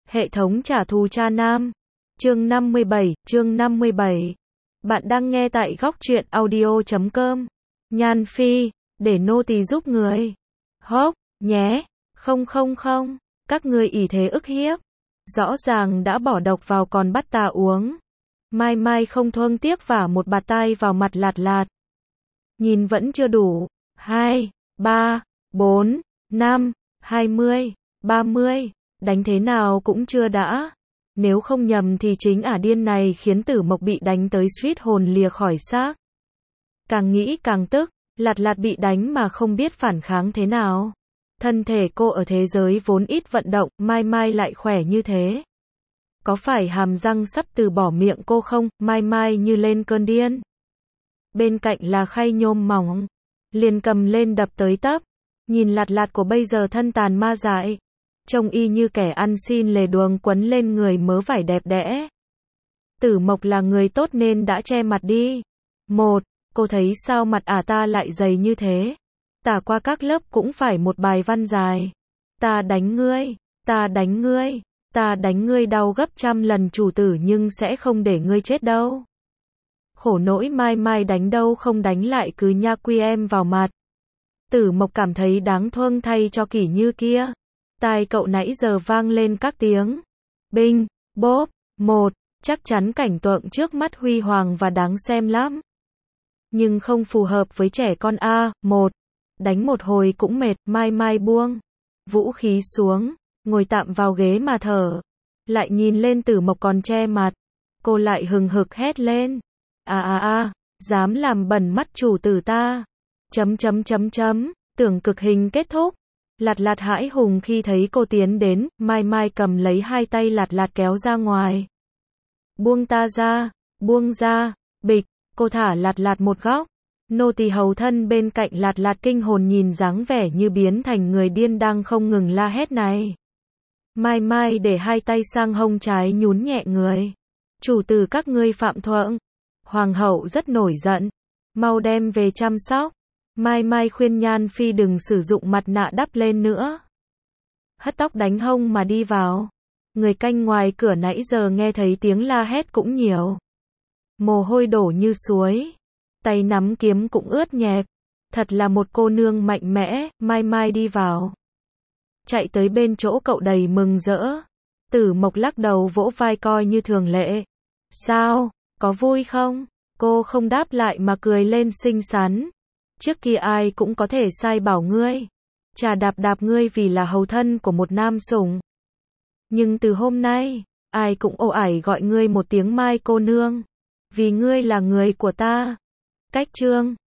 Hệ thống trả thù cha nam. Chương 57. Bạn đang nghe tại góc truyện audio.com. Nhan Phi, để nô tỳ giúp người. Hốc, nhé. Không, các ngươi ỷ thế ức hiếp. Rõ ràng đã bỏ độc vào còn bắt ta uống. Mai Mai không thương tiếc vả một bạt tai vào mặt Lạt Lạt. Nhìn vẫn chưa đủ. 2, 3, 4, 5, 20, 30. Đánh thế nào cũng chưa đã. Nếu không nhầm thì chính ả điên này khiến Tử Mộc bị đánh tới suýt hồn lìa khỏi xác. Càng nghĩ càng tức, Lạt Lạt bị đánh mà không biết phản kháng thế nào. Thân thể cô ở thế giới vốn ít vận động, Mai Mai lại khỏe như thế. Có phải hàm răng sắp từ bỏ miệng cô không? Mai Mai như lên cơn điên. Bên cạnh là khay nhôm mỏng. Liền cầm lên đập tới tấp. Nhìn Lạt Lạt của bây giờ thân tàn ma dại. Trông y như kẻ ăn xin lề đường quấn lên người mớ vải đẹp đẽ. Tử Mộc là người tốt nên đã che mặt đi. Cô thấy sao mặt ả ta lại dày như thế? Tả qua các lớp cũng phải một bài văn dài. Ta đánh ngươi đau gấp trăm lần chủ tử nhưng sẽ không để ngươi chết đâu. Khổ nỗi Mai Mai đánh đâu không đánh lại cứ nha quy em vào mặt. Tử Mộc cảm thấy đáng thương thay cho Kỷ Như kia. Tai cậu nãy giờ vang lên các tiếng. Binh, bốp, chắc chắn cảnh tượng trước mắt huy hoàng và đáng xem lắm. Nhưng không phù hợp với trẻ con a. Đánh một hồi cũng mệt, Mai Mai buông vũ khí xuống, ngồi tạm vào ghế mà thở. Lại nhìn lên Tử Mộc còn che mặt. Cô lại hừng hực hét lên. Dám làm bẩn mắt chủ tử ta. Tưởng cực hình kết thúc. Lạt Lạt hãi hùng khi thấy cô tiến đến, Mai Mai cầm lấy hai tay Lạt Lạt kéo ra ngoài. Buông ta ra, buông ra, bịch, cô thả Lạt Lạt một góc. Nô tỳ hầu thân bên cạnh Lạt Lạt kinh hồn nhìn dáng vẻ như biến thành người điên đang không ngừng la hét này. Mai Mai để hai tay sang hông trái nhún nhẹ người. Chủ tử các ngươi phạm thượng. Hoàng hậu rất nổi giận. Mau đem về chăm sóc. Mai Mai khuyên Nhan Phi đừng sử dụng mặt nạ đắp lên nữa. Hất tóc đánh hông mà đi vào. Người canh ngoài cửa nãy giờ nghe thấy tiếng la hét cũng nhiều. Mồ hôi đổ như suối. Tay nắm kiếm cũng ướt nhẹp. Thật là một cô nương mạnh mẽ. Mai Mai đi vào. Chạy tới bên chỗ cậu đầy mừng rỡ. Tử Mộc lắc đầu vỗ vai coi như thường lệ. Sao, có vui không? Cô không đáp lại mà cười lên xinh xắn. Trước kia ai cũng có thể sai bảo ngươi. Chà đạp ngươi vì là hầu thân của một nam sủng. Nhưng từ hôm nay, ai cũng ồ ải gọi ngươi một tiếng Mai cô nương. Vì ngươi là người của ta. Cách chương